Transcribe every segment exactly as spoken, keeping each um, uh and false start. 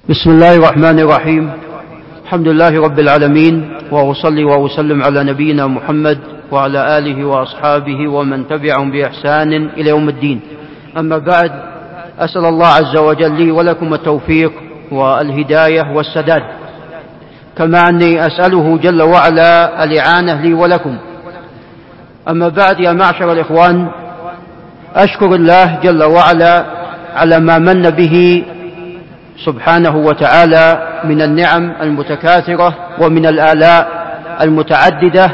بسم الله الرحمن الرحيم. الحمد لله رب العالمين، وأصلي وأسلم على نبينا محمد وعلى آله وأصحابه ومن تبعهم بإحسان إلى يوم الدين. أما بعد، أسأل الله عز وجل لي ولكم التوفيق والهداية والسداد، كما أني أسأله جل وعلا الإعانة لي ولكم. أما بعد، يا معشر الإخوان، أشكر الله جل وعلا على ما من به سبحانه وتعالى من النعم المتكاثرة ومن الآلاء المتعددة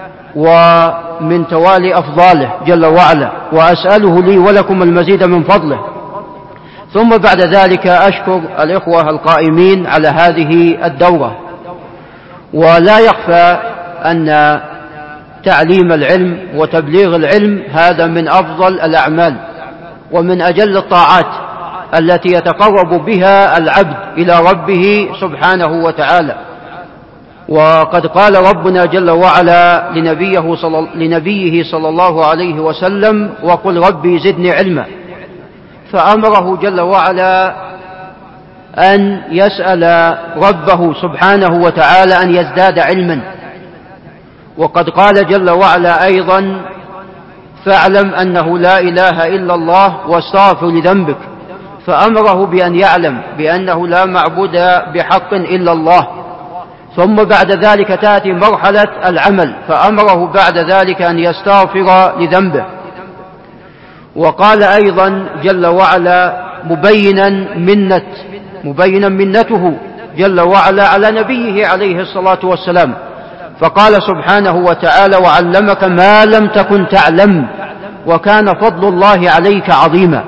ومن توالي أفضاله جل وعلا، وأسأله لي ولكم المزيد من فضله. ثم بعد ذلك أشكر الإخوة القائمين على هذه الدورة. ولا يخفى أن تعليم العلم وتبليغ العلم هذا من أفضل الأعمال ومن أجل الطاعات التي يتقرب بها العبد إلى ربه سبحانه وتعالى. وقد قال ربنا جل وعلا لنبيه صلى, لنبيه صلى الله عليه وسلم: وقل ربي زدني علما. فأمره جل وعلا أن يسأل ربه سبحانه وتعالى أن يزداد علما. وقد قال جل وعلا أيضا: فاعلم أنه لا إله إلا الله واستغفر لذنبك. فأمره بأن يعلم بأنه لا معبود بحق إلا الله. ثم بعد ذلك تأتي مرحلة العمل، فأمره بعد ذلك أن يستغفر لذنبه. وقال أيضا جل وعلا مبينا منة مبينا منته جل وعلا على نبيه عليه الصلاة والسلام، فقال سبحانه وتعالى: وعلمك ما لم تكن تعلم وكان فضل الله عليك عظيما.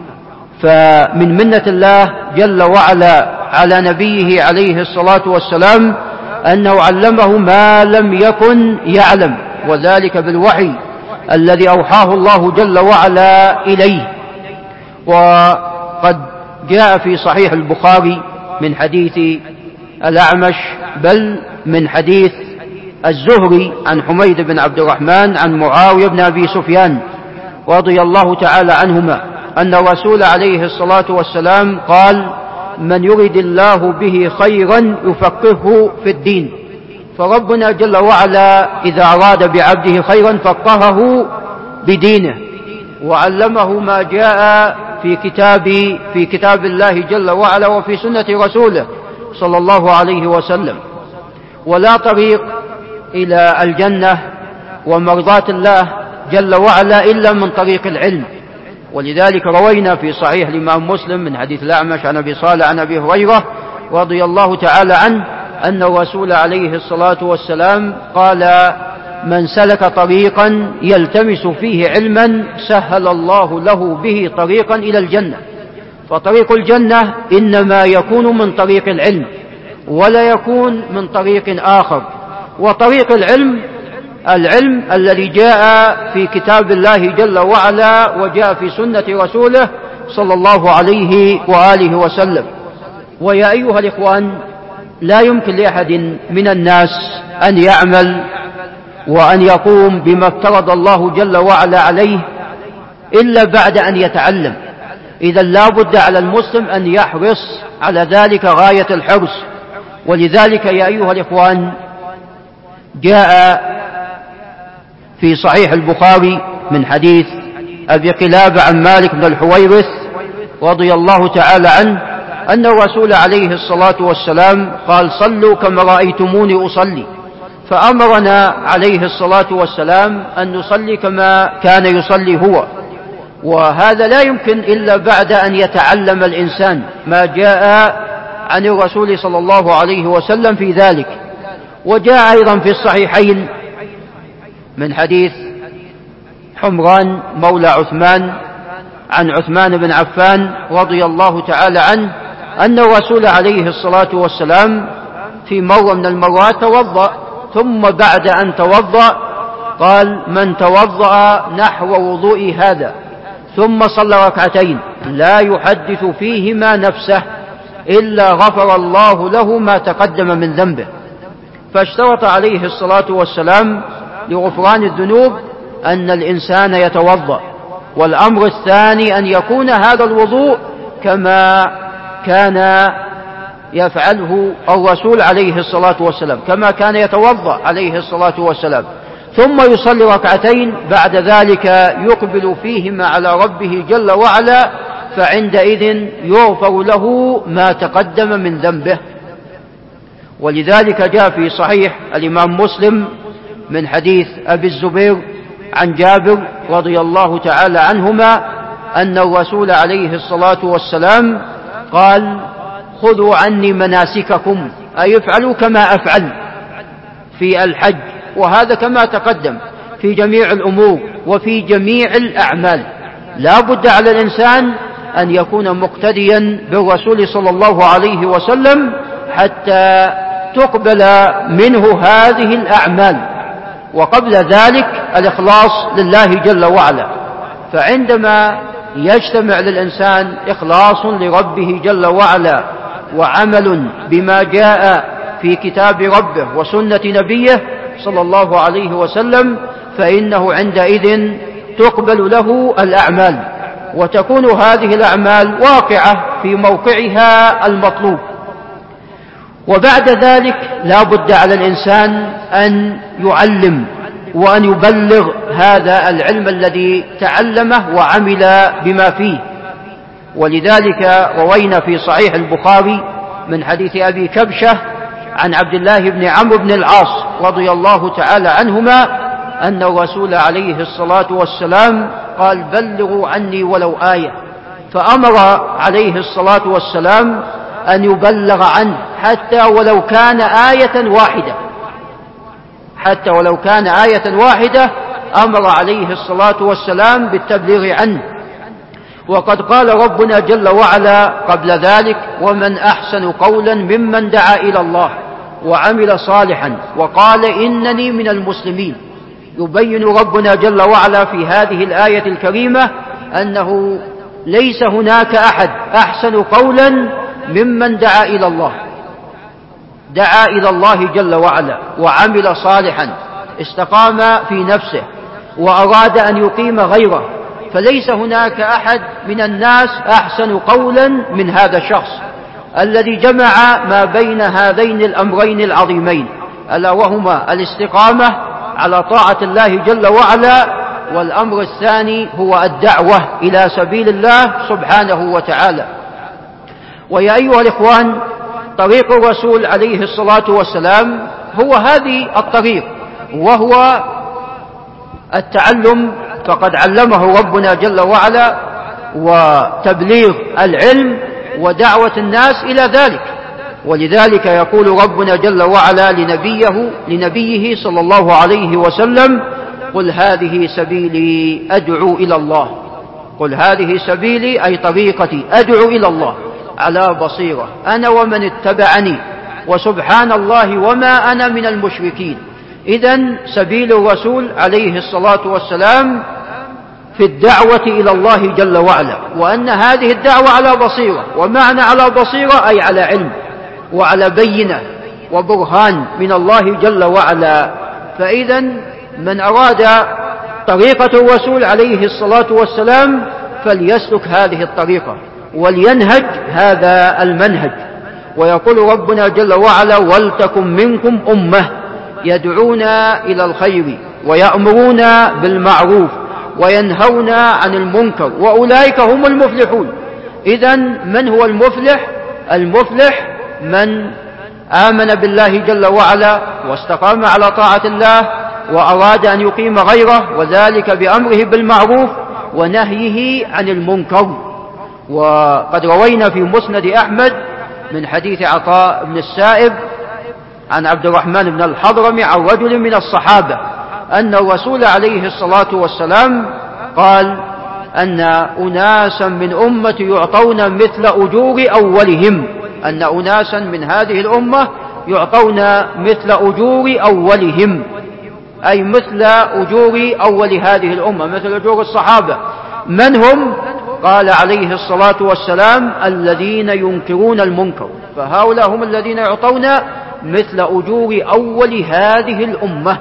فمن منة الله جل وعلا على نبيه عليه الصلاة والسلام أنه علمه ما لم يكن يعلم، وذلك بالوحي الذي أوحاه الله جل وعلا إليه. وقد جاء في صحيح البخاري من حديث الأعمش، بل من حديث الزهري عن حميد بن عبد الرحمن عن معاوية بن أبي سفيان رضي الله تعالى عنهما أن الرسول عليه الصلاة والسلام قال: من يرد الله به خيرا يفقهه في الدين. فربنا جل وعلا إذا أراد بعبده خيرا فقهه بدينه، وعلمه ما جاء في كتاب في كتاب الله جل وعلا وفي سنة رسوله صلى الله عليه وسلم. ولا طريق إلى الجنة ومرضاة الله جل وعلا إلا من طريق العلم. ولذلك روينا في صحيح الإمام مسلم من حديث الأعمش عن أبي صالح عن أبي هريرة رضي الله تعالى عنه أن الرسول عليه الصلاة والسلام قال: من سلك طريقا يلتمس فيه علما سهل الله له به طريقا إلى الجنة. فطريق الجنة إنما يكون من طريق العلم، ولا يكون من طريق آخر. وطريق العلم العلم الذي جاء في كتاب الله جل وعلا وجاء في سنة رسوله صلى الله عليه وآله وسلم. ويا أيها الإخوان، لا يمكن لأحد من الناس أن يعمل وأن يقوم بما افترض الله جل وعلا عليه إلا بعد أن يتعلم. إذا لا بد على المسلم أن يحرص على ذلك غاية الحرص. ولذلك يا أيها الإخوان، جاء في صحيح البخاري من حديث أبي قلابة عن مالك بن الحويرث رضي الله تعالى عنه أن الرسول عليه الصلاة والسلام قال: صلوا كما رأيتموني أصلي. فأمرنا عليه الصلاة والسلام أن نصلي كما كان يصلي هو. وهذا لا يمكن إلا بعد أن يتعلم الإنسان ما جاء عن الرسول صلى الله عليه وسلم في ذلك. وجاء أيضا في الصحيحين من حديث حمران مولى عثمان عن عثمان بن عفان رضي الله تعالى عنه أن الرسول عليه الصلاة والسلام في مرة من المرات توضأ، ثم بعد أن توضأ قال: من توضأ نحو وضوئي هذا ثم صلى ركعتين لا يحدث فيهما نفسه إلا غفر الله له ما تقدم من ذنبه. فاشترط عليه الصلاة والسلام لغفران الذنوب أن الإنسان يتوضأ. والأمر الثاني أن يكون هذا الوضوء كما كان يفعله الرسول عليه الصلاة والسلام، كما كان يتوضأ عليه الصلاة والسلام، ثم يصلي ركعتين بعد ذلك يقبل فيهما على ربه جل وعلا، فعندئذ يغفر له ما تقدم من ذنبه. ولذلك جاء في صحيح الإمام مسلم من حديث أبي الزبير عن جابر رضي الله تعالى عنهما أن الرسول عليه الصلاة والسلام قال: خذوا عني مناسككم، أي افعلوا كما أفعل في الحج، وهذا كما تقدم في جميع الأمور وفي جميع الأعمال. لا بد على الإنسان أن يكون مقتديا بالرسول صلى الله عليه وسلم حتى تقبل منه هذه الأعمال، وقبل ذلك الإخلاص لله جل وعلا. فعندما يجتمع للإنسان إخلاص لربه جل وعلا وعمل بما جاء في كتاب ربه وسنة نبيه صلى الله عليه وسلم، فإنه عندئذ تقبل له الأعمال، وتكون هذه الأعمال واقعة في موقعها المطلوب. وبعد ذلك لا بد على الإنسان أن يعلم وأن يبلغ هذا العلم الذي تعلمه وعمل بما فيه. ولذلك روينا في صحيح البخاري من حديث أبي كبشة عن عبد الله بن عمرو بن العاص رضي الله تعالى عنهما أن الرسول عليه الصلاة والسلام قال: بلغوا عني ولو آية، فأمر عليه الصلاة والسلام أن يبلغ عنه حتى ولو كان آية واحدة، حتى ولو كان آية واحدة أمر عليه الصلاة والسلام بالتبليغ عنه. وقد قال ربنا جل وعلا قبل ذلك: ومن أحسن قولا ممن دعا إلى الله وعمل صالحا وقال إنني من المسلمين. يبين ربنا جل وعلا في هذه الآية الكريمة أنه ليس هناك أحد أحسن قولا ممن دعا إلى الله، دعا إلى الله جل وعلا وعمل صالحا، استقام في نفسه وأراد أن يقيم غيره، فليس هناك أحد من الناس أحسن قولا من هذا الشخص الذي جمع ما بين هذين الأمرين العظيمين، ألا وهما الاستقامة على طاعة الله جل وعلا، والأمر الثاني هو الدعوة إلى سبيل الله سبحانه وتعالى. ويا أيها الإخوان، طريق الرسول عليه الصلاة والسلام هو هذه الطريق، وهو التعلم، فقد علمه ربنا جل وعلا، وتبليغ العلم ودعوة الناس إلى ذلك. ولذلك يقول ربنا جل وعلا لنبيه, لنبيه صلى الله عليه وسلم: قل هذه سبيلي أدعو إلى الله، قل هذه سبيلي أي طريقتي أدعو إلى الله على بصيرة أنا ومن اتبعني وسبحان الله وما أنا من المشركين. إذن سبيل الرسول عليه الصلاة والسلام في الدعوة إلى الله جل وعلا، وأن هذه الدعوة على بصيرة، ومعنى على بصيرة أي على علم وعلى بينة وبرهان من الله جل وعلا. فإذن من أراد طريقة الرسول عليه الصلاة والسلام فليسلك هذه الطريقة ولينهج هذا المنهج. ويقول ربنا جل وعلا: ولتكن منكم أمة يدعون إلى الخير ويأمرون بالمعروف وينهون عن المنكر وأولئك هم المفلحون. إذن من هو المفلح؟ المفلح من آمن بالله جل وعلا واستقام على طاعة الله وأراد أن يقيم غيره، وذلك بأمره بالمعروف ونهيه عن المنكر. وقد روينا في مسند أحمد من حديث عطاء بن السائب عن عبد الرحمن بن الحضرمي عن رجل من الصحابة أن الرسول عليه الصلاة والسلام قال أن أناسا من أمة يعطون مثل أجور أولهم، أن أناسا من هذه الأمة يعطون مثل أجور أولهم، أي مثل أجور أول هذه الأمة، مثل أجور الصحابة. من هم؟ قال عليه الصلاة والسلام: الذين ينكرون المنكر، فهؤلاء هم الذين يعطون مثل أجور أول هذه الأمة.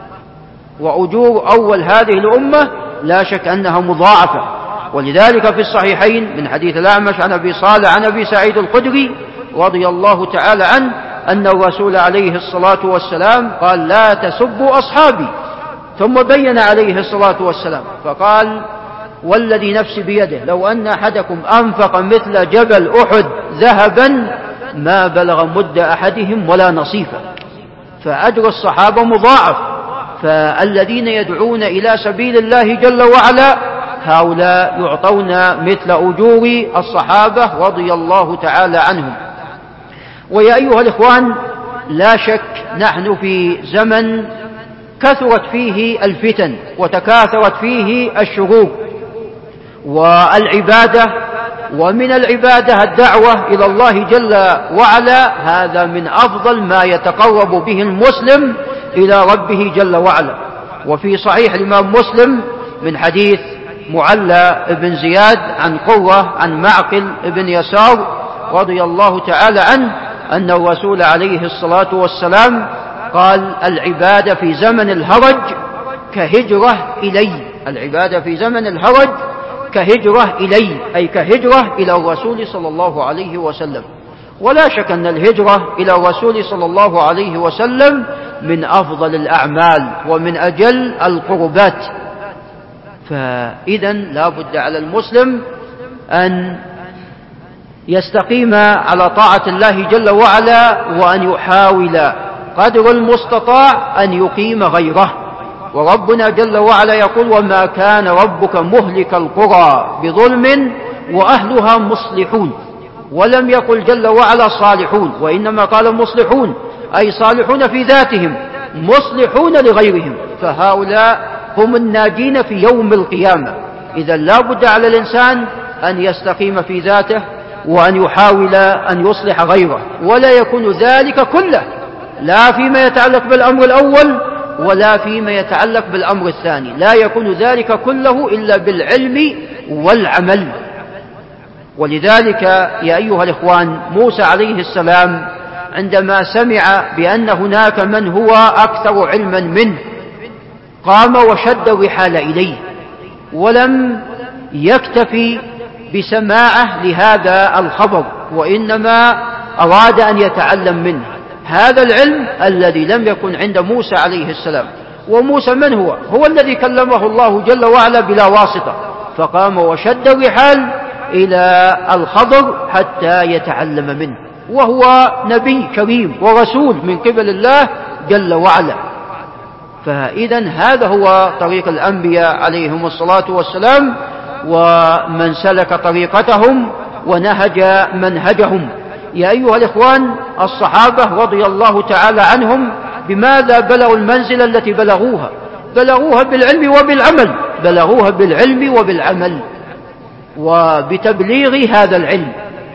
وأجور أول هذه الأمة لا شك أنها مضاعفة. ولذلك في الصحيحين من حديث الأعمش عن أبي صالح عن أبي سعيد الخدري رضي الله تعالى عنه أن الرسول عليه الصلاة والسلام قال: لا تسبوا أصحابي. ثم بين عليه الصلاة والسلام فقال: والذي نفسي بيده لو أن أحدكم أنفق مثل جبل أحد ذهبا ما بلغ مد أحدهم ولا نصيفه. فأجر الصحابة مضاعف. فالذين يدعون إلى سبيل الله جل وعلا هؤلاء يعطون مثل أجور الصحابة رضي الله تعالى عنهم. ويا أيها الإخوان، لا شك نحن في زمن كثرت فيه الفتن وتكاثرت فيه الشرور والعبادة، ومن العبادة الدعوة إلى الله جل وعلا. هذا من أفضل ما يتقرب به المسلم إلى ربه جل وعلا. وفي صحيح الإمام مسلم من حديث معلى بن زياد عن قرة عن معقل بن يسار رضي الله تعالى عنه أن الرسول عليه الصلاة والسلام قال: العبادة في زمن الهرج كهجرة إلي. العبادة في زمن الهرج كهجرة إلي، أي كهجرة إلى الرسول صلى الله عليه وسلم. ولا شك أن الهجرة إلى الرسول صلى الله عليه وسلم من أفضل الأعمال ومن أجل القربات. فإذا لا بد على المسلم أن يستقيم على طاعة الله جل وعلا، وأن يحاول قدر المستطاع أن يقيم غيره. وربنا جل وعلا يقول: وما كان ربك مهلك القرى بظلم وأهلها مصلحون. ولم يقل جل وعلا صالحون، وإنما قال مصلحون، أي صالحون في ذاتهم مصلحون لغيرهم. فهؤلاء هم الناجين في يوم القيامة. إذا لا بد على الإنسان أن يستقيم في ذاته وأن يحاول أن يصلح غيره، ولا يكون ذلك كله لا فيما يتعلق بالأمر الأول ولا فيما يتعلق بالأمر الثاني. لا يكون ذلك كله إلا بالعلم والعمل. ولذلك يا أيها الإخوان، موسى عليه السلام عندما سمع بأن هناك من هو أكثر علما منه قام وشد الرحال إليه، ولم يكتفي بسماعه لهذا الخبر، وإنما أراد أن يتعلم منه هذا العلم الذي لم يكن عند موسى عليه السلام. وموسى من هو؟ هو الذي كلمه الله جل وعلا بلا واسطة، فقام وشد الرحال إلى الخضر حتى يتعلم منه، وهو نبي كريم ورسول من قبل الله جل وعلا. فإذا هذا هو طريق الأنبياء عليهم الصلاة والسلام، ومن سلك طريقتهم ونهج منهجهم. يا أيها الإخوان، الصحابة رضي الله تعالى عنهم بماذا بلغوا المنزلة التي بلغوها؟ بلغوها بالعلم وبالعمل، بلغوها بالعلم وبالعمل وبتبليغ هذا العلم.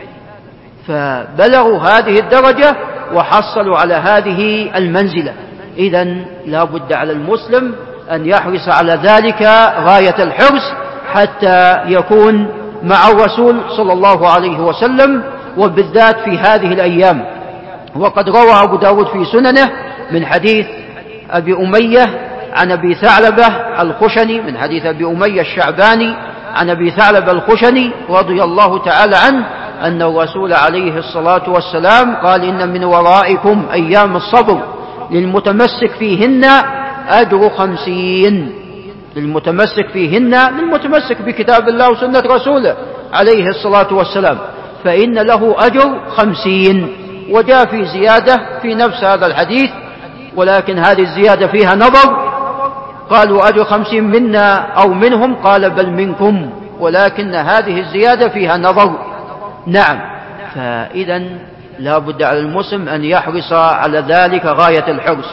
فبلغوا هذه الدرجة وحصلوا على هذه المنزلة. إذن لا بد على المسلم أن يحرص على ذلك غاية الحرص حتى يكون مع الرسول صلى الله عليه وسلم، وبالذات في هذه الأيام. وقد روى أبو داود في سننه من حديث أبي أمية عن أبي ثعلبة الخشني، من حديث أبي أمية الشعباني عن أبي ثعلبة الخشني رضي الله تعالى عنه أن الرسول عليه الصلاة والسلام قال: إن من ورائكم أيام الصبر للمتمسك فيهن أجر خمسين. للمتمسك فيهن، للمتمسك بكتاب الله وسنة رسوله عليه الصلاة والسلام، فإن له أجر خمسين. وجاء في زيادة في نفس هذا الحديث، ولكن هذه الزيادة فيها نظر. قالوا أجر خمسين منا أو منهم؟ قال بل منكم، ولكن هذه الزيادة فيها نظر. نعم. فإذا لا بد على المسلم أن يحرص على ذلك غاية الحرص.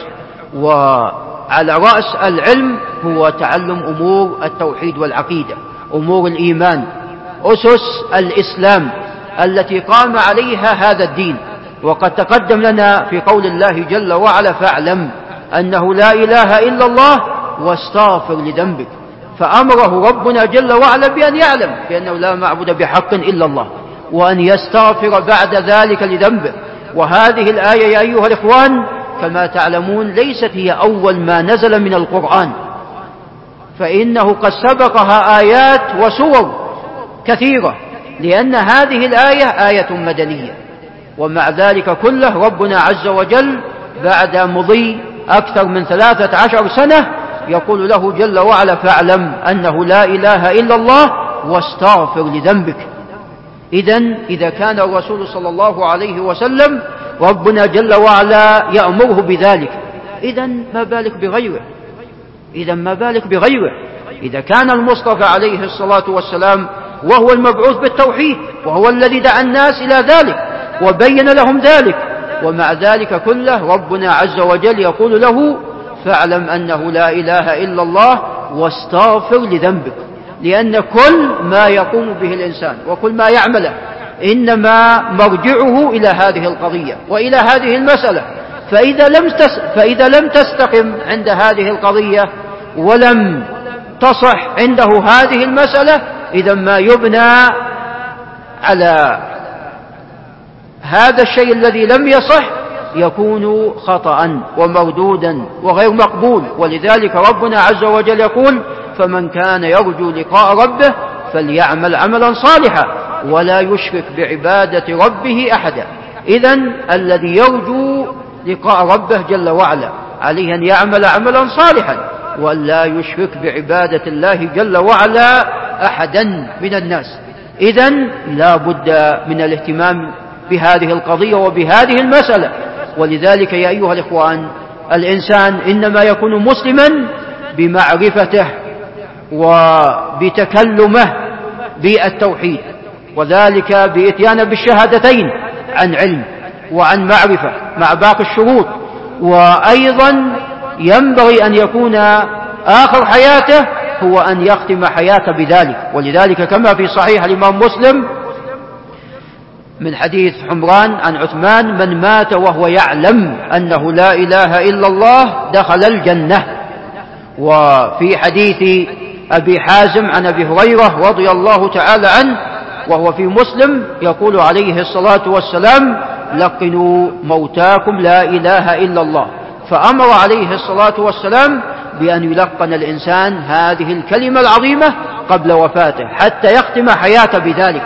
وعلى رأس العلم هو تعلم أمور التوحيد والعقيدة، أمور الإيمان، أسس الإسلام التي قام عليها هذا الدين. وقد تقدم لنا في قول الله جل وعلا: فاعلم أنه لا إله إلا الله واستغفر لذنبك. فأمره ربنا جل وعلا بأن يعلم بأنه لا معبود بحق إلا الله، وأن يستغفر بعد ذلك لذنبه. وهذه الآية يا أيها الإخوان كما تعلمون ليست هي أول ما نزل من القرآن، فإنه قد سبقها آيات وسور كثيرة، لأن هذه الآية آية مدنية. ومع ذلك كله ربنا عز وجل بعد مضي أكثر من ثلاثة عشر سنة يقول له جل وعلا: فاعلم أنه لا إله إلا الله واستغفر لذنبك. إذن إذا كان الرسول صلى الله عليه وسلم ربنا جل وعلا يأمره بذلك، إذن ما بالك بغيره؟ إذن ما بالك بغيره؟ إذا كان المصطفى عليه الصلاة والسلام وهو المبعوث بالتوحيد، وهو الذي دعا الناس إلى ذلك وبين لهم ذلك، ومع ذلك كله ربنا عز وجل يقول له: فاعلم أنه لا إله إلا الله واستغفر لذنبك. لأن كل ما يقوم به الإنسان وكل ما يعمله إنما مرجعه إلى هذه القضية وإلى هذه المسألة. فإذا لم فإذا لم تستقم عند هذه القضية ولم تصح عنده هذه المسألة، إذا ما يبنى على هذا الشيء الذي لم يصح يكون خطأ ومردودا وغير مقبول. ولذلك ربنا عز وجل يقول: فمن كان يرجو لقاء ربه فليعمل عملا صالحا ولا يشرك بعبادة ربه أحدا. إذن الذي يرجو لقاء ربه جل وعلا عليه أن يعمل عملا صالحا وأن لا يشرك بعبادة الله جل وعلا أحدا من الناس. إذن لا بد من الاهتمام بهذه القضية وبهذه المسألة. ولذلك يا أيها الإخوان، الإنسان إنما يكون مسلما بمعرفته وبتكلمه بالتوحيد، وذلك بإتيان بالشهادتين عن علم وعن معرفة مع باقي الشروط. وأيضا ينبغي أن يكون آخر حياته هو أن يختم حياته بذلك. ولذلك كما في صحيح الإمام مسلم من حديث حمران عن عثمان: من مات وهو يعلم أنه لا إله إلا الله دخل الجنة. وفي حديث أبي حازم عن أبي هريرة رضي الله تعالى عنه وهو في مسلم يقول عليه الصلاة والسلام: لقنوا موتاكم لا إله إلا الله. فأمر عليه الصلاة والسلام بأن يلقن الإنسان هذه الكلمة العظيمة قبل وفاته حتى يختم حياته بذلك.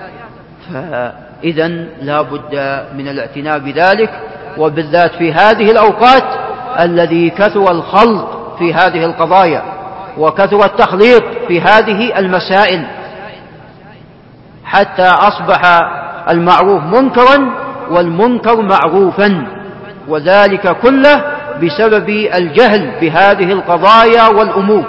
فإذن لا بد من الاعتناء بذلك، وبالذات في هذه الأوقات الذي كثر الخلط في هذه القضايا وكثر التخليط في هذه المسائل حتى أصبح المعروف منكرا والمنكر معروفا، وذلك كله بسبب الجهل بهذه القضايا والأمور.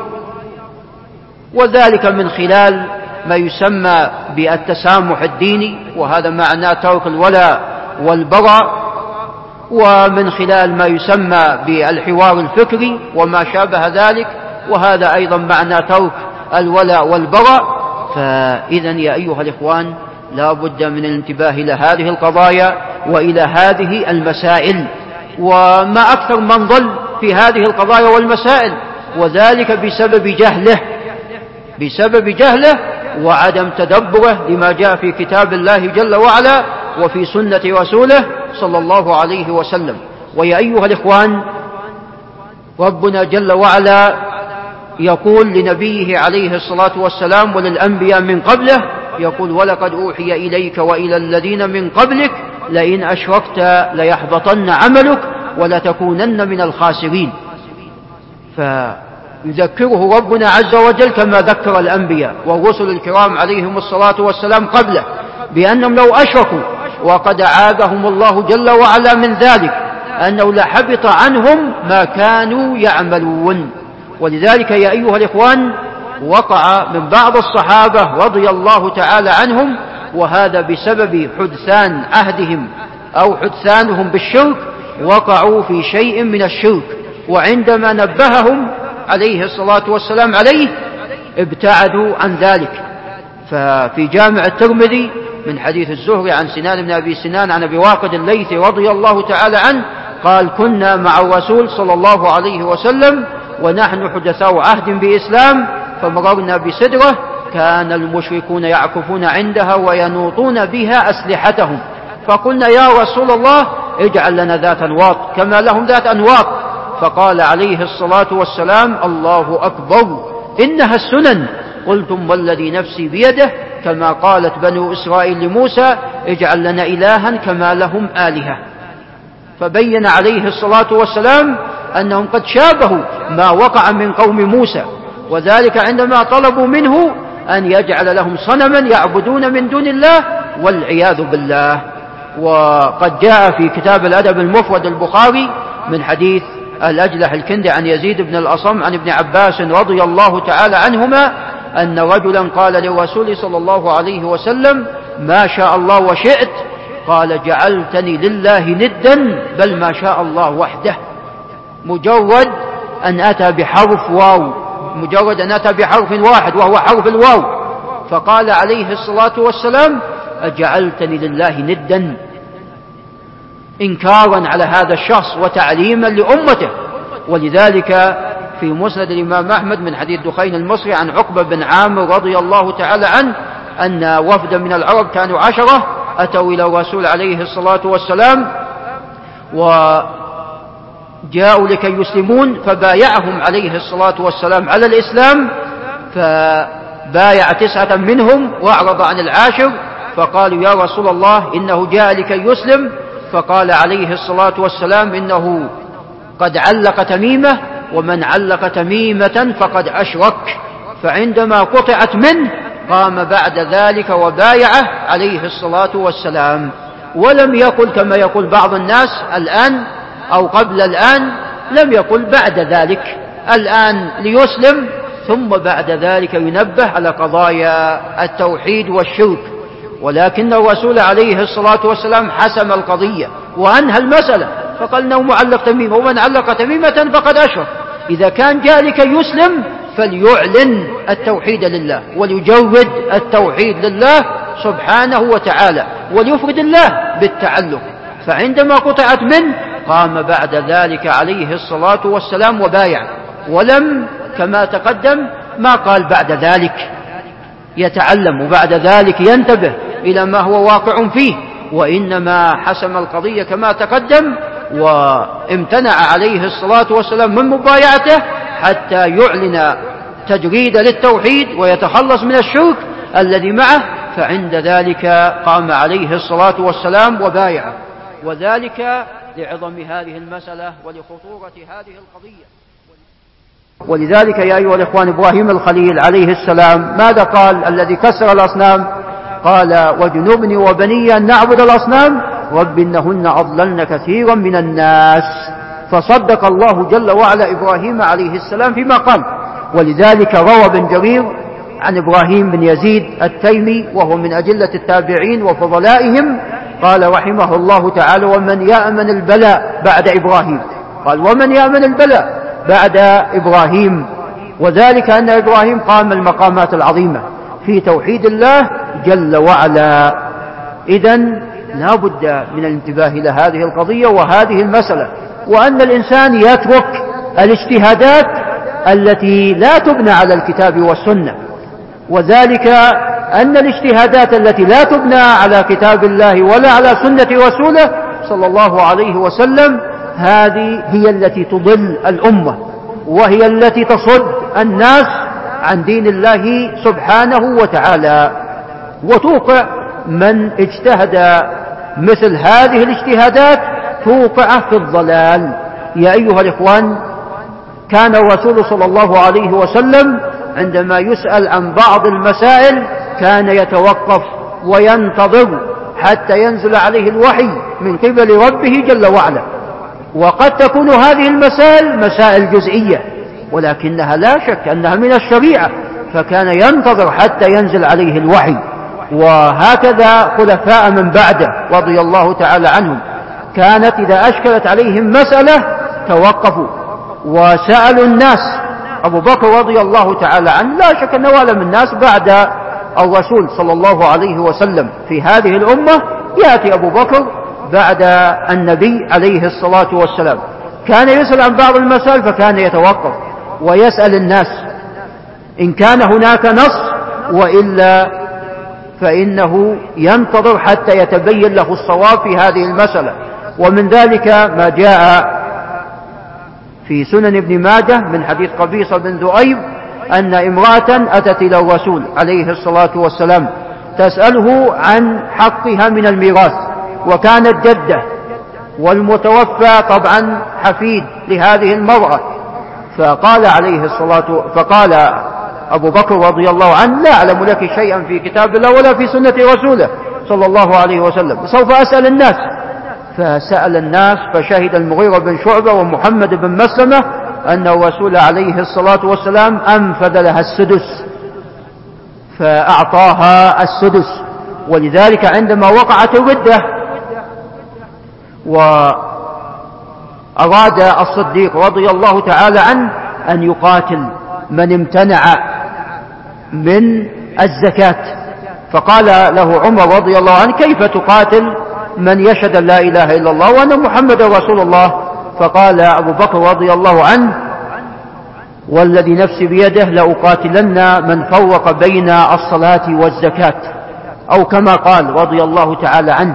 وذلك من خلال ما يسمى بالتسامح الديني، وهذا معناه ترك الولاء والبراء، ومن خلال ما يسمى بالحوار الفكري وما شابه ذلك، وهذا أيضا معناه ترك الولاء والبراء. فإذا يا أيها الإخوان لا بد من الانتباه إلى هذه القضايا وإلى هذه المسائل، وما أكثر من ضل في هذه القضايا والمسائل، وذلك بسبب جهله بسبب جهله وعدم تدبره لما جاء في كتاب الله جل وعلا وفي سنة رسوله صلى الله عليه وسلم. ويا أيها الإخوان، ربنا جل وعلا يقول لنبيه عليه الصلاة والسلام وللأنبياء من قبله، يقول: ولقد أوحي إليك وإلى الذين من قبلك لئن أشركت ليحبطن عملك ولتكونن من الخاسرين. فيذكره ربنا عز وجل كما ذكر الأنبياء والرسل الكرام عليهم الصلاة والسلام قبله بأنهم لو أشركوا، وقد عاذهم الله جل وعلا من ذلك، أنه لحبط عنهم ما كانوا يعملون. ولذلك يا أيها الإخوان وقع من بعض الصحابة رضي الله تعالى عنهم، وهذا بسبب حدثان عهدهم أو حدثانهم بالشرك، وقعوا في شيء من الشرك، وعندما نبههم عليه الصلاة والسلام عليه ابتعدوا عن ذلك. ففي جامع الترمذي من حديث الزهري عن سنان بن أبي سنان عن أبي واقد الليثي رضي الله تعالى عنه قال: كنا مع الرسول صلى الله عليه وسلم ونحن حدثاء عهد بإسلام، فمررنا بسدرة كان المشركون يعكفون عندها وينوطون بها أسلحتهم، فقلنا: يا رسول الله اجعل لنا ذات أنواط كما لهم ذات أنواط. فقال عليه الصلاة والسلام: الله أكبر، إنها السنن. قلتم: والذي نفسي بيده كما قالت بنو إسرائيل لموسى اجعل لنا إلها كما لهم آلهة. فبين عليه الصلاة والسلام أنهم قد شابهوا ما وقع من قوم موسى، وذلك عندما طلبوا منه أن يجعل لهم صنما يعبدون من دون الله والعياذ بالله. وقد جاء في كتاب الأدب المفرد البخاري من حديث الأجلح الكندي عن يزيد بن الأصم عن ابن عباس رضي الله تعالى عنهما أن رجلا قال للرسول صلى الله عليه وسلم ما شاء الله وشئت، قال جعلتني لله ندا بل ما شاء الله وحده. مجرد أن أتى بحرف واو، مجرد أن أتى بحرف واحد وهو حرف الواو، فقال عليه الصلاة والسلام أجعلتني لله ندا، إنكارا على هذا الشخص وتعليما لأمته. ولذلك في مسند الإمام أحمد من حديث دخين المصري عن عقبة بن عامر رضي الله تعالى عنه أن وفدا من العرب كانوا عشرة أتوا إلى الرسول عليه الصلاة والسلام وجاءوا لكي يسلمون، فبايعهم عليه الصلاة والسلام على الإسلام، فبايع تسعة منهم وأعرض عن العاشر، فقالوا يا رسول الله إنه جاء لكي يسلم، فقال عليه الصلاة والسلام إنه قد علق تميمة، ومن علق تميمة فقد أشرك. فعندما قطعت منه قام بعد ذلك وبايعه عليه الصلاة والسلام، ولم يقل كما يقول بعض الناس الآن أو قبل الآن، لم يقل بعد ذلك، الآن ليسلم ثم بعد ذلك ينبه على قضايا التوحيد والشرك. ولكن الرسول عليه الصلاة والسلام حسم القضية وأنهى المسألة، فقال إنه معلق تميمة، ومن علق تميمة فقد أشرك. إذا كان جاء لكي يسلم فليعلن التوحيد لله وليجرد التوحيد لله سبحانه وتعالى وليفرد الله بالتعلق. فعندما قطعت منه قام بعد ذلك عليه الصلاة والسلام وبايع، ولم كما تقدم ما قال بعد ذلك يتعلم وبعد ذلك ينتبه إلى ما هو واقع فيه، وإنما حسم القضية كما تقدم وامتنع عليه الصلاة والسلام من مبايعته حتى يعلن تجريد للتوحيد ويتخلص من الشرك الذي معه. فعند ذلك قام عليه الصلاة والسلام وبايعه، وذلك لعظم هذه المسألة ولخطورة هذه القضية. ولذلك يا أيها الإخوان إبراهيم الخليل عليه السلام ماذا قال الذي كسر الأصنام؟ قال وجنوبني وبني أن نعبد الأصنام رب إنهن أضللن كثيرا من الناس. فصدق الله جل وعلا إبراهيم عليه السلام فيما قال. ولذلك روى بن جرير عن إبراهيم بن يزيد التيمي وهو من أجلة التابعين وفضلائهم قال رحمه الله تعالى ومن يأمن البلاء بعد إبراهيم، قال ومن يأمن البلاء بعد إبراهيم، وذلك أن إبراهيم قام المقامات العظيمة في توحيد الله جل وعلا. إذن لا بد من الانتباه إلى هذه القضية وهذه المسألة، وأن الإنسان يترك الاجتهادات التي لا تبنى على الكتاب والسنة، وذلك أن الاجتهادات التي لا تبنى على كتاب الله ولا على سنة رسوله صلى الله عليه وسلم هذه هي التي تضل الأمة، وهي التي تصد الناس عن دين الله سبحانه وتعالى، وتوقع من اجتهد مثل هذه الاجتهادات توقع في الضلال. يا أيها الإخوان، كان الرسول صلى الله عليه وسلم عندما يسأل عن بعض المسائل كان يتوقف وينتظر حتى ينزل عليه الوحي من قبل ربه جل وعلا. وقد تكون هذه المسائل مسائل جزئية ولكنها لا شك أنها من الشريعة، فكان ينتظر حتى ينزل عليه الوحي. وهكذا خلفاء من بعده رضي الله تعالى عنهم كانت إذا أشكلت عليهم مسألة توقفوا وسألوا الناس. أبو بكر رضي الله تعالى عنه لا شك أنه أعلم الناس بعد الرسول صلى الله عليه وسلم في هذه الأمة، يأتي أبو بكر بعد النبي عليه الصلاة والسلام، كان يسأل عن بعض المسائل فكان يتوقف ويسأل الناس إن كان هناك نص، وإلا فإنه ينتظر حتى يتبين له الصواب في هذه المسألة. ومن ذلك ما جاء في سنن ابن ماجه من حديث قبيصة بن ذؤيب أن امرأة أتت إلى الرسول عليه الصلاة والسلام تسأله عن حقها من الميراث، وكانت جدة، والمتوفى طبعا حفيد لهذه المرأة. فقال عليه الصلاة فقال أبو بكر رضي الله عنه: لا أعلم لك شيئا في كتاب الله ولا في سنة رسوله صلى الله عليه وسلم، سوف أسأل الناس. فسأل الناس، فشهد المغيرة بن شعبة ومحمد بن مسلمة أن الرسول عليه الصلاة والسلام أنفذ لها السدس، فأعطاها السدس. ولذلك عندما وقعت الردة وأراد الصديق رضي الله تعالى عنه أن يقاتل من امتنع من الزكاة، فقال له عمر رضي الله عنه: كيف تقاتل من يشهد لا إله إلا الله وأن محمد رسول الله؟ فقال أبو بكر رضي الله عنه: والذي نفسي بيده لأقاتلن من فرق بين الصلاة والزكاة، أو كما قال رضي الله تعالى عنه.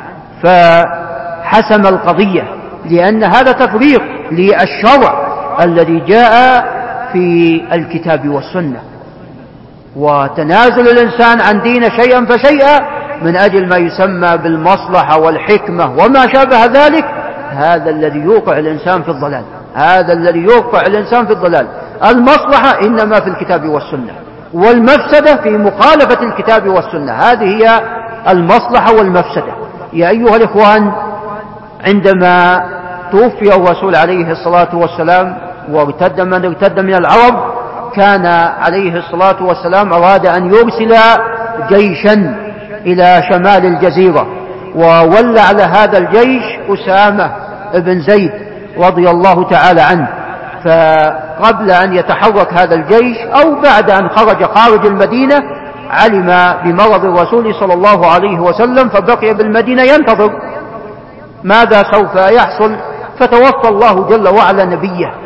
فحسم القضية، لأن هذا تفريق للشرع الذي جاء في الكتاب والسنة، وتنازل الإنسان عن دين شيئا فشيئا من أجل ما يسمى بالمصلحة والحكمة وما شابه ذلك، هذا الذي يوقع الإنسان في الضلال، هذا الذي يوقع الإنسان في الضلال. المصلحة إنما في الكتاب والسنة، والمفسدة في مخالفة الكتاب والسنة، هذه هي المصلحة والمفسدة. يا أيها الإخوان، عندما توفي الرسول عليه الصلاة والسلام وارتد من ارتد من العرب، كان عليه الصلاة والسلام أراد أن يرسل جيشا إلى شمال الجزيرة، وولى على هذا الجيش أسامة بن زيد رضي الله تعالى عنه. فقبل أن يتحرك هذا الجيش أو بعد أن خرج خارج المدينة، علم بمرض الرسول صلى الله عليه وسلم، فبقي بالمدينة ينتظر ماذا سوف يحصل، فتوفى الله جل وعلا نبيه.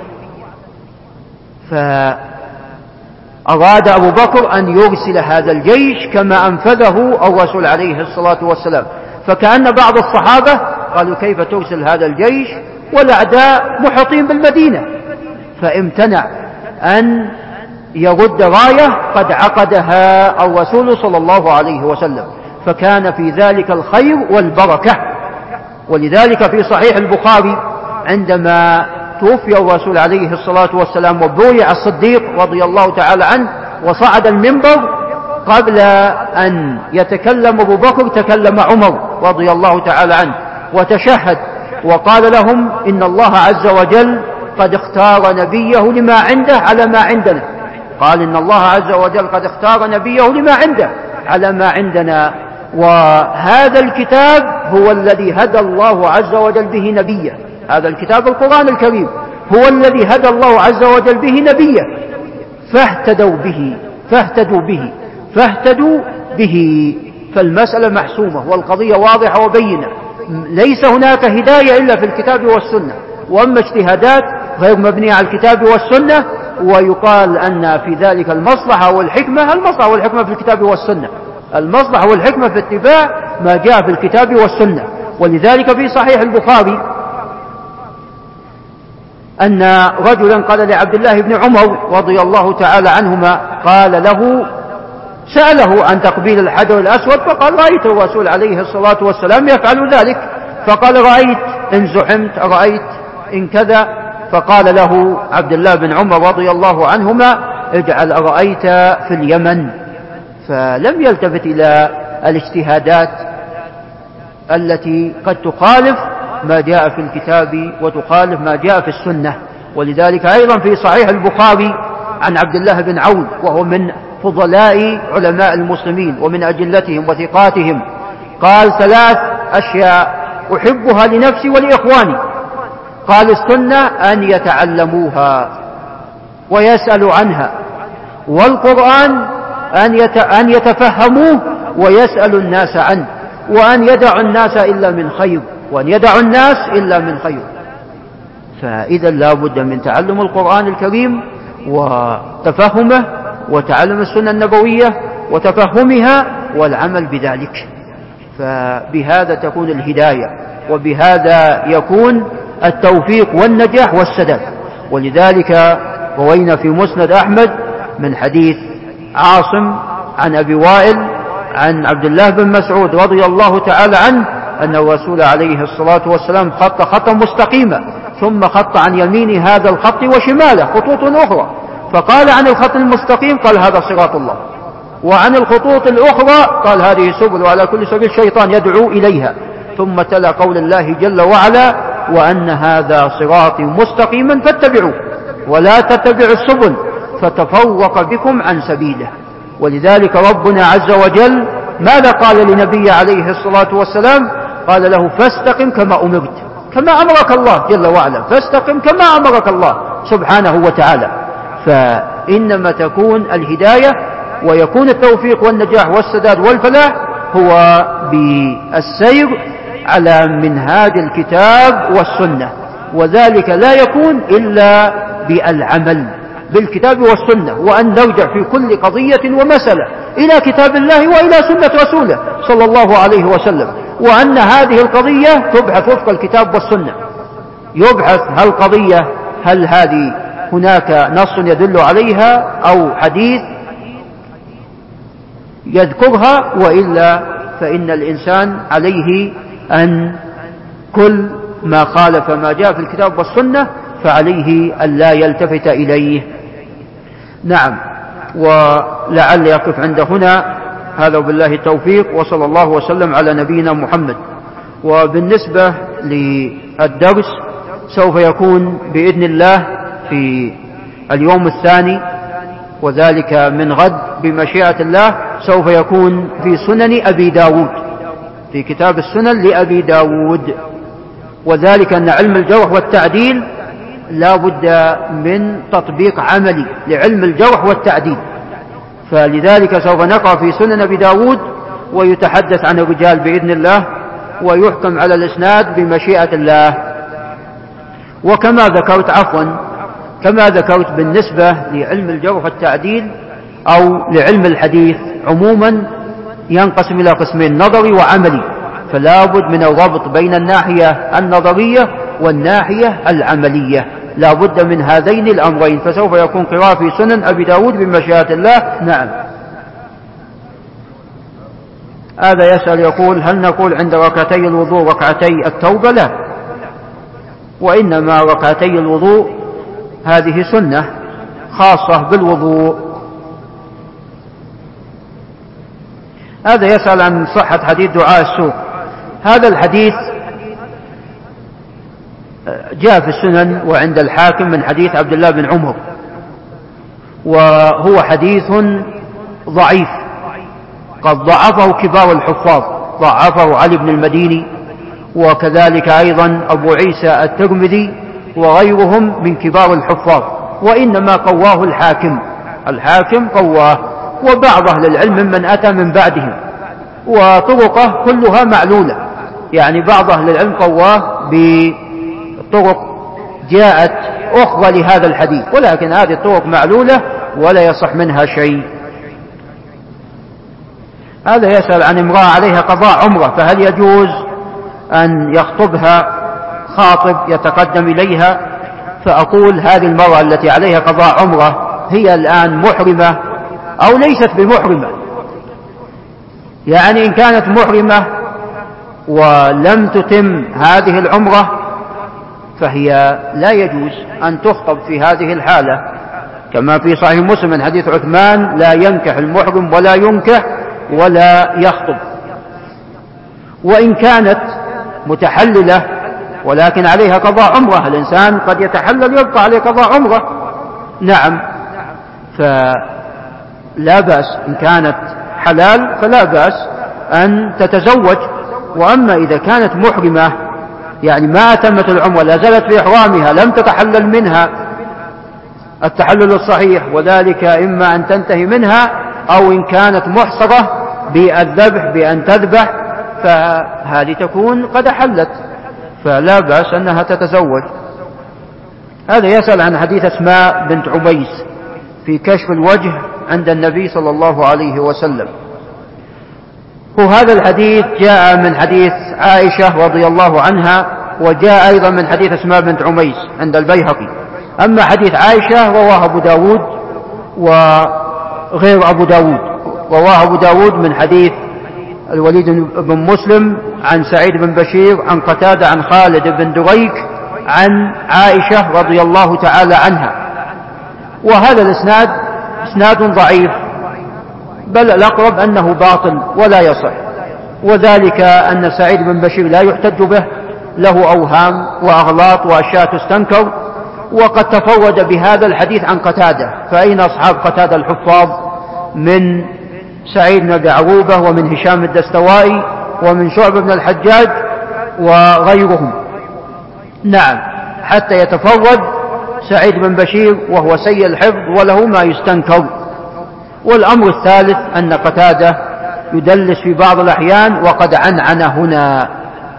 فأراد أبو بكر أن يرسل هذا الجيش كما أنفذه الرسول عليه الصلاة والسلام. فكأن بعض الصحابة قالوا: كيف ترسل هذا الجيش والأعداء محيطين بالمدينة؟ فامتنع أن يرد راية قد عقدها الرسول صلى الله عليه وسلم، فكان في ذلك الخير والبركة. ولذلك في صحيح البخاري عندما توفي الرسول عليه الصلاة والسلام وبويع الصديق رضي الله تعالى عنه وصعد المنبر، قبل أن يتكلم أبو بكر تكلم عمر رضي الله تعالى عنه وتشهد، وقال لهم: إن الله عز وجل قد اختار نبيه لما عنده على ما عندنا. قال: إن الله عز وجل قد اختار نبيه لما عنده على ما عندنا، وهذا الكتاب هو الذي هدى الله عز وجل به نبيه. هذا الكتاب القرآن الكريم هو الذي هدى الله عز وجل به نبيه، فاهتدوا به فاهتدوا به فاهتدوا به. فالمسألة محسومة والقضية واضحة وبينة، ليس هناك هداية إلا في الكتاب والسنة، وأما اجتهادات غير مبنية على الكتاب والسنة ويقال أن في ذلك المصلحة والحكمة. المصلحة والحكمة في الكتاب والسنة، المصلحة والحكمة في اتباع ما جاء في الكتاب والسنة. ولذلك في صحيح البخاري أن رجلا قال لعبد الله بن عمر رضي الله تعالى عنهما، قال له سأله عن تقبيل الحجر الأسود، فقال: رأيت الرسول عليه الصلاة والسلام يفعل ذلك. فقال: رأيت إن زحمت، رأيت إن كذا. فقال له عبد الله بن عمر رضي الله عنهما: اجعل رأيت في اليمن. فلم يلتفت إلى الاجتهادات التي قد تخالف ما جاء في الكتاب وتخالف ما جاء في السنة. ولذلك أيضا في صحيح البخاري عن عبد الله بن عون، وهو من فضلاء علماء المسلمين ومن أجلتهم وثقاتهم، قال: ثلاث أشياء أحبها لنفسي ولإخواني. قال: السنة أن يتعلموها ويسألوا عنها، والقرآن أن يتفهموه ويسألوا الناس عنه، وأن يدعوا الناس إلا من خير وأن يدعوا الناس إلا من خير. فإذا لا بد من تعلم القرآن الكريم وتفهمه، وتعلم السنة النبوية وتفهمها والعمل بذلك، فبهذا تكون الهداية، وبهذا يكون التوفيق والنجاح والسداد. ولذلك روينا في مسند أحمد من حديث عاصم عن أبي وائل عن عبد الله بن مسعود رضي الله تعالى عنه أن الرسول عليه الصلاة والسلام خط خطا مستقيما ثم خط عن يمين هذا الخط وشماله خطوط أخرى، فقال عن الخط المستقيم قال هذا صراط الله، وعن الخطوط الأخرى قال هذه سبل، وعلى كل سبيل شيطان يدعو إليها، ثم تلا قول الله جل وعلا وأن هذا صراطي مستقيما فاتبعوه ولا تتبعوا السبل فتفرق بكم عن سبيله. ولذلك ربنا عز وجل ماذا قال لنبي عليه الصلاة والسلام؟ قال له فاستقم كما أمرت، كما أمرك الله جل وعلا، فاستقم كما أمرك الله سبحانه وتعالى. فإنما تكون الهداية ويكون التوفيق والنجاح والسداد والفلاح هو بالسير على منهاج الكتاب والسنة، وذلك لا يكون إلا بالعمل بالكتاب والسنة، وأن نرجع في كل قضية ومسألة إلى كتاب الله وإلى سنة رسوله صلى الله عليه وسلم، وأن هذه القضية تبحث وفق الكتاب والسنة، يبحث هل قضية هل هذه هناك نص يدل عليها أو حديث يذكرها، وإلا فإن الإنسان عليه أن كل ما خالف ما جاء في الكتاب والسنة فعليه أن لا يلتفت إليه. نعم، ولعل يقف عند هنا، هذا بالله التوفيق، وصلى الله وسلم على نبينا محمد. وبالنسبة للدرس سوف يكون بإذن الله في اليوم الثاني، وذلك من غد بمشيئة الله، سوف يكون في سنن أبي داود، في كتاب السنن لأبي داود، وذلك أن علم الجرح والتعديل لا بد من تطبيق عملي لعلم الجرح والتعديل، فلذلك سوف نقرأ في سنن أبي داود ويتحدث عن الرجال بإذن الله ويحكم على الإسناد بمشيئة الله. وكما ذكرت عفوا كما ذكرت بالنسبة لعلم الجرح والتعديل أو لعلم الحديث عموما ينقسم إلى قسمين، نظري وعملي، فلا بد من الربط بين الناحية النظرية والناحية العملية، لا بد من هذين الأمرين، فسوف يكون قراءة في سنن أبي داود بمشيئة الله. نعم. هذا يسأل يقول هل نقول عند ركعتي الوضوء ركعتي التوبة؟ لا، وإنما ركعتي الوضوء هذه سنة خاصة بالوضوء. هذا يسأل عن صحة حديث دعاء السوق. هذا الحديث جاء في السنن وعند الحاكم من حديث عبد الله بن عمر، وهو حديث ضعيف قد ضعفه كبار الحفاظ، ضعفه علي بن المديني وكذلك أيضا أبو عيسى الترمذي وغيرهم من كبار الحفاظ، وإنما قواه الحاكم الحاكم قواه وبعض أهل العلم ممن أتى من بعدهم، وطرقه كلها معلولة، يعني بعض أهل العلم قواه بطرق جاءت أخرى لهذا الحديث، ولكن هذه الطرق معلولة ولا يصح منها شيء. هذا يسأل عن امرأة عليها قضاء عمرة، فهل يجوز أن يخطبها خاطب يتقدم إليها؟ فأقول هذه المرأة التي عليها قضاء عمرة هي الآن محرمة أو ليست بمحرمة، يعني إن كانت محرمة ولم تتم هذه العمرة فهي لا يجوز أن تخطب في هذه الحالة، كما في صحيح مسلم من حديث عثمان لا ينكح المحرم ولا ينكح ولا يخطب. وإن كانت متحللة ولكن عليها قضاء عمرة، الإنسان قد يتحلل يبقى عليه قضاء عمرة، نعم، فلا بأس إن كانت حلال فلا بأس أن تتزوج. وأما إذا كانت محرمة يعني ما أتمت العمرة لا زالت في إحرامها لم تتحلل منها التحلل الصحيح، وذلك إما أن تنتهي منها أو إن كانت محصرة بالذبح بأن تذبح فهذه تكون قد حلت، فلا بأس أنها تتزوج. هذا يسأل عن حديث أسماء بنت عميس في كشف الوجه عند النبي صلى الله عليه وسلم، وهذا الحديث جاء من حديث عائشة رضي الله عنها، وجاء أيضا من حديث أسماء بنت عميس عند البيهقي. أما حديث عائشة رواه أبو داود وغير أبو داود، رواه أبو داود من حديث الوليد بن مسلم عن سعيد بن بشير عن قتادة عن خالد بن دريك عن عائشة رضي الله تعالى عنها. وهذا الإسناد إسناد ضعيف، بل الأقرب أنه باطل ولا يصح، وذلك أن سعيد بن بشير لا يحتج به، له أوهام وأغلاط وأشياء تستنكر، وقد تفرد بهذا الحديث عن قتادة، فأين أصحاب قتادة الحفاظ من سعيد بن أبي عروبة ومن هشام الدستوائي ومن شعبة بن الحجاج وغيرهم؟ نعم، حتى يتفرد سعيد بن بشير وهو سيء الحفظ وله ما يستنكر. والأمر الثالث أن قتادة يدلس في بعض الأحيان وقد عنعن هنا.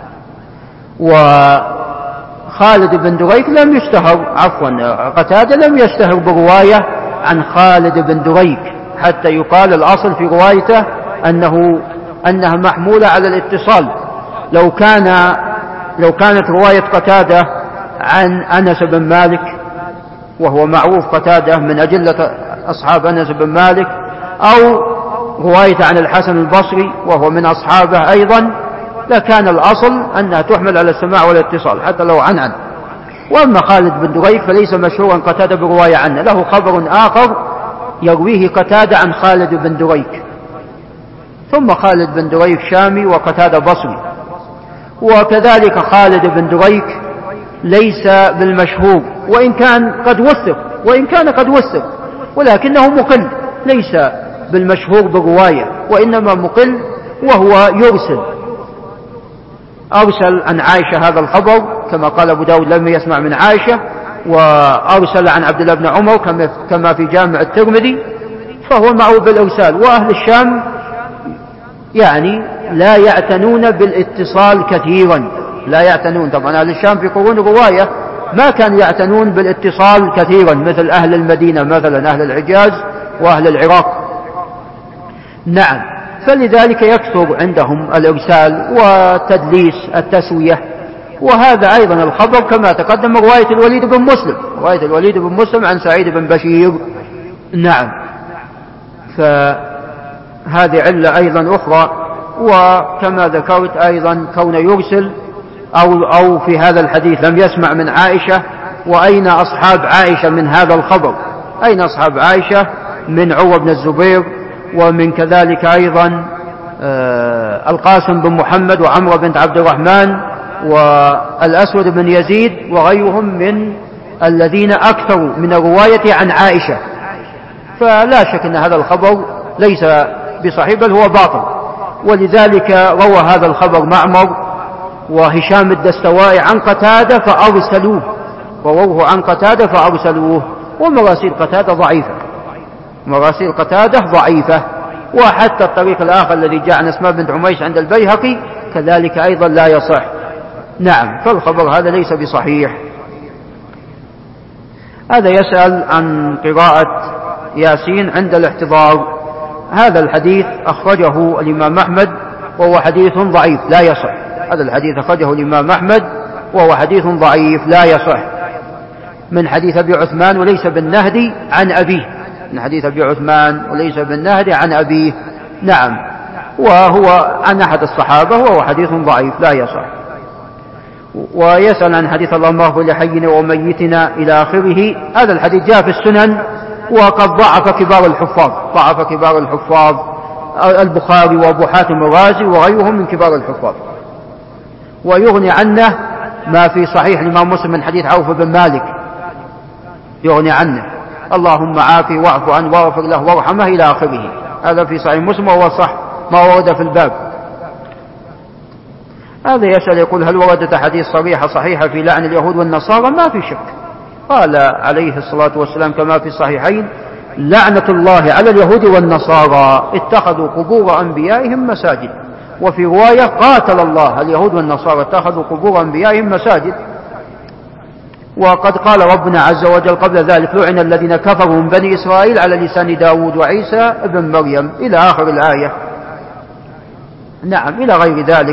وخالد بن دريك لم يشتهر، عفوا قتادة لم يشتهر برواية عن خالد بن دريك حتى يقال الأصل في روايته أنه أنها محمولة على الاتصال. لو كان لو كانت رواية قتادة عن أنس بن مالك، وهو معروف قتادة من أجلة أصحاب أنس بن مالك، أو رواية عن الحسن البصري وهو من أصحابه أيضا، لكان الأصل أنها تحمل على السماع والاتصال حتى لو عن عن. وأما خالد بن دريك فليس مشهورا قتادة برواية عنه، له خبر آخر يرويه قتادة عن خالد بن دريك. ثم خالد بن دريك شامي وقتادة بصري. وكذلك خالد بن دريك ليس بالمشهور، وإن كان قد وثق وإن كان قد وثق ولكنه مقل، ليس بالمشهور بالرواية، وإنما مقل وهو يرسل. أرسل عن عائشة هذا الخبر كما قال أبو داود لم يسمع من عائشة، وأرسل عن عبد الله بن عمر كما في جامع الترمذي، فهو معروف بالإرسال. وأهل الشام يعني لا يعتنون بالاتصال كثيرا، لا يعتنون. طبعا أهل الشام في قرون الرواية ما كانوا يعتنون بالاتصال كثيرا مثل أهل المدينة، مثلا أهل الحجاز وأهل العراق. نعم، فلذلك يكثر عندهم الإرسال وتدليس التسوية. وهذا أيضا الخبر كما تقدم رواية الوليد بن مسلم، رواية الوليد بن مسلم عن سعيد بن بشير. نعم، فهذه علة أيضا أخرى. وكما ذكرت أيضا كون يرسل أو, أو في هذا الحديث لم يسمع من عائشة. وأين أصحاب عائشة من هذا الخبر؟ أين أصحاب عائشة من عروة بن الزبير، ومن كذلك أيضا آه القاسم بن محمد وعمرو بنت عبد الرحمن والأسود بن يزيد وغيرهم من الذين أكثروا من الرواية عن عائشة. فلا شك أن هذا الخبر ليس بصحيح بل هو باطل. ولذلك روى هذا الخبر معمر وهشام الدستوائي عن قتادة فأرسلوه، رووه عن قتادة فأرسلوه. ومراسيل قتادة ضعيفة، مراسيل قتادة ضعيفة. وحتى الطريق الآخر الذي جاء عن أسماء بنت عميس عند البيهقي كذلك أيضا لا يصح. نعم، فالخبر هذا ليس بصحيح. هذا يسأل عن قراءة ياسين عند الاحتضار. هذا الحديث أخرجه الإمام أحمد وهو حديث ضعيف لا يصح. هذا الحديث أخرجه الإمام أحمد وهو حديث ضعيف لا يصح، من حديث أبي عثمان وليس بالنهدي عن أبيه، من حديث أبي عثمان وليس بالنهدي عن أبيه. نعم، وهو عن أحد الصحابة وهو حديث ضعيف لا يصح. ويسأل عن حديث اللهم اغفر لحينا وميتنا إلى آخره. هذا الحديث جاء في السنن وقد ضعف كبار الحفاظ، ضعف كبار الحفاظ البخاري وأبو حاتم الرازي وغيرهم من كبار الحفاظ. ويغني عنه ما في صحيح الإمام مسلم من حديث عوف بن مالك، يغني عنه اللهم عافي واعف عنه واغفر له وارحمه إلى آخره. هذا في صحيح مسلم وهو صح ما ورد في الباب. هذا يسأل يقول هل وردت حديث صريحة صحيحة في لعن اليهود والنصارى؟ ما في شك. قال عليه الصلاة والسلام كما في الصحيحين لعنة الله على اليهود والنصارى اتخذوا قبور أنبيائهم مساجد. وفي رواية قاتل الله اليهود والنصارى اتخذوا قبور أنبيائهم مساجد. وقد قال ربنا عز وجل قبل ذلك لعن الذين كفروا من بني إسرائيل على لسان داود وعيسى ابن مريم إلى آخر الآية. نعم، إلى غير ذلك.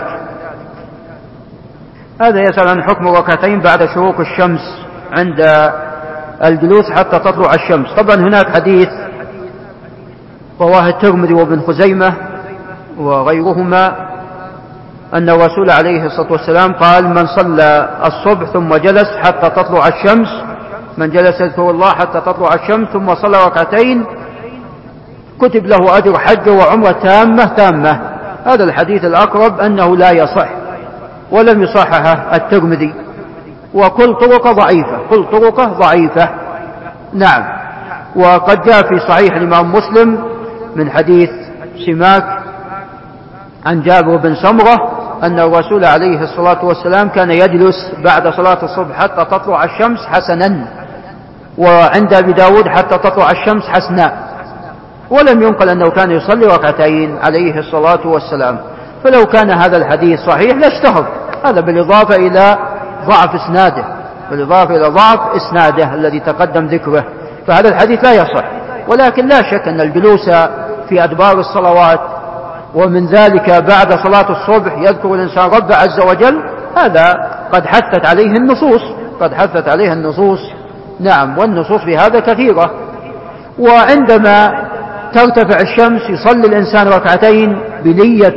هذا يسأل عن حكم ركعتين بعد شروق الشمس عند الجلوس حتى تطلع الشمس. طبعا هناك حديث رواه الترمذي وابن خزيمة وغيرهما أن الرسول عليه الصلاة والسلام قال: من صلى الصبح ثم جلس حتى تطلع الشمس، من جلس يذكر الله حتى تطلع الشمس ثم صلى ركعتين كتب له أجر حج وعمرة تامة تامة. هذا الحديث الأقرب أنه لا يصح ولم يصححه الترمذي، وكل طرقه ضعيفة، كل طرقه ضعيفة. نعم. وقد جاء في صحيح الإمام مسلم من حديث سماك عن جابر بن سمرة أن الرسول عليه الصلاة والسلام كان يجلس بعد صلاة الصبح حتى تطلع الشمس حسنا، وعند أبي داود حتى تطلع الشمس حسنا، ولم ينقل أنه كان يصلي ركعتين عليه الصلاة والسلام. فلو كان هذا الحديث صحيح لاشتهر، هذا بالإضافة إلى ضعف إسناده، بالإضافة إلى ضعف إسناده الذي تقدم ذكره، فهذا الحديث لا يصح. ولكن لا شك أن الجلوس في أدبار الصلوات ومن ذلك بعد صلاة الصبح يذكر الإنسان رب عز وجل، هذا قد حثت عليه النصوص، قد حثت عليه النصوص. نعم. والنصوص في هذا كثيرة. وعندما ترتفع الشمس يصلي الإنسان ركعتين بنية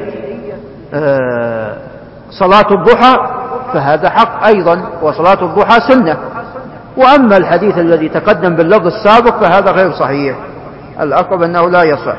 صلاة الضحى، فهذا حق أيضا، وصلاة الضحى سنة. وأما الحديث الذي تقدم باللفظ السابق فهذا غير صحيح، الأقرب أنه لا يصح.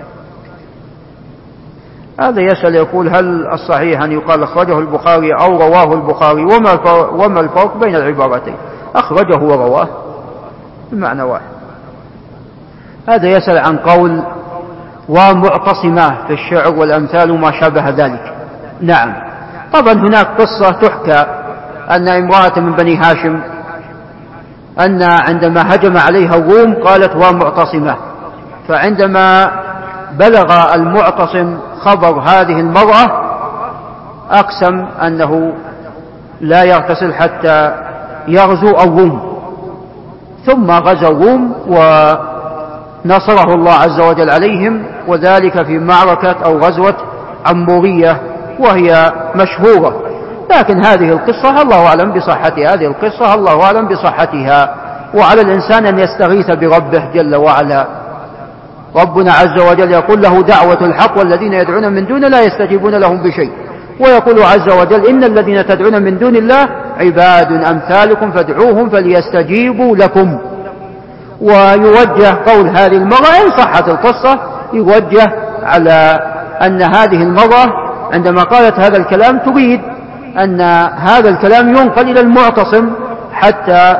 هذا يسأل يقول: هل الصحيح أن يقال أخرجه البخاري أو رواه البخاري؟ وما الفرق بين العبارتين؟ أخرجه ورواه بمعنى واحد. هذا يسأل عن قول ومعتصمة في الشعر والأمثال وما شابه ذلك. نعم. طبعا هناك قصة تحكى أن امرأة من بني هاشم أن عندما هجم عليها الروم قالت ومعتصمة، فعندما بلغ المعتصم خبر هذه المرأة أقسم أنه لا يغتسل حتى يغزو الروم، ثم غزا الروم ونصره الله عز وجل عليهم، وذلك في معركة أو غزوة عمورية وهي مشهورة. لكن هذه القصة الله أعلم بصحتها، هذه القصة الله أعلم بصحتها. وعلى الإنسان أن يستغيث بربه جل وعلا. ربنا عز وجل يقول له دعوة الحق والذين يدعون من دون لا يستجيبون لهم بشيء، ويقول عز وجل إن الذين تدعون من دون الله عباد أمثالكم فادعوهم فليستجيبوا لكم. ويوجه قول هذه المرأة إن صحت القصة يوجه على أن هذه المرأة عندما قالت هذا الكلام تريد أن هذا الكلام ينقل إلى المعتصم حتى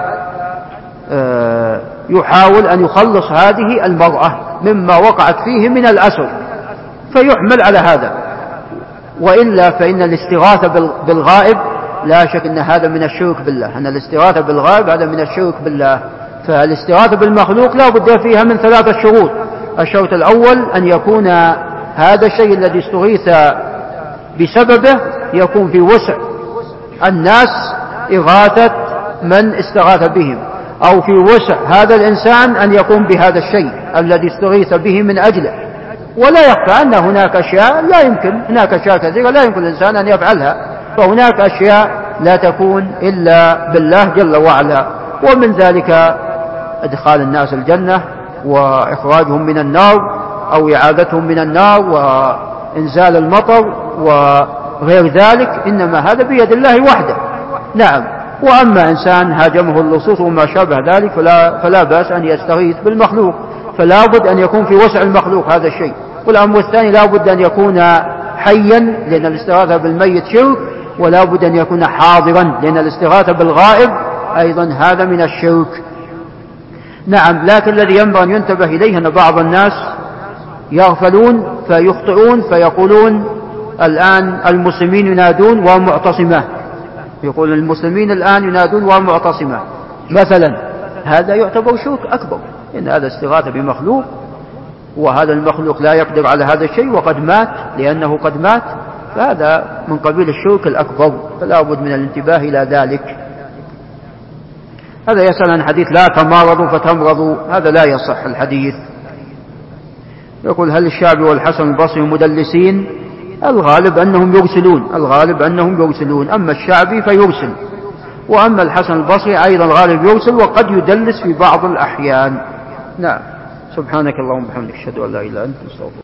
يحاول أن يخلص هذه المرأة مما وقعت فيه من الأسر، فيحمل على هذا. وإلا فإن الاستغاثة بالغائب لا شك أن هذا من الشرك بالله، أن الاستغاثة بالغائب هذا من الشرك بالله. فالاستغاثة بالمخلوق لا بد فيها من ثلاثة شروط. الشرط الأول أن يكون هذا الشيء الذي استغيث بسببه يكون في وسع الناس إغاثة من استغاث بهم، أو في وسع هذا الإنسان أن يقوم بهذا الشيء الذي استغيث به من أجله. ولا يخفى أن هناك أشياء لا يمكن، هناك أشياء كثيرة لا يمكن الإنسان أن يفعلها، فهناك أشياء لا تكون إلا بالله جل وعلا. ومن ذلك إدخال الناس الجنة وإخراجهم من النار أو إعادتهم من النار وإنزال المطر وغير ذلك، إنما هذا بيد الله وحده. نعم. وأما إنسان هاجمه اللصوص وما شابه ذلك فلا, فلا بأس أن يستغيث بالمخلوق، فلا بد أن يكون في وسع المخلوق هذا الشيء. والأمر الثاني لا بد أن يكون حيا لأن الاستغاثة بالميت شرك، ولا بد أن يكون حاضرا لأن الاستغاثة بالغائب أيضا هذا من الشرك. نعم. لكن الذي ينبغي أن ينتبه إليه أن بعض الناس يغفلون فيخطئون فيقولون الآن المسلمين ينادون ومعتصمة، يقول المسلمين الآن ينادون ومعتصمة مثلا، هذا يعتبر شرك أكبر، إن هذا استغاثة بمخلوق، وهذا المخلوق لا يقدر على هذا الشيء وقد مات لأنه قد مات، فهذا من قبيل الشرك الأكبر، فلا بد من الانتباه إلى ذلك. هذا يسأل عن حديث لا تمارضوا فتمرضوا، هذا لا يصح الحديث. يقول هل الشعبي والحسن البصري مدلسين؟ الغالب أنهم يرسلون، الغالب أنهم يرسلون، أما الشعبي فيرسل، وأما الحسن البصري أيضا الغالب يرسل وقد يدلس في بعض الأحيان. نعم. سبحانك اللهم وبحمدك أشهد أن لا إله إلا أنت أستغفرك.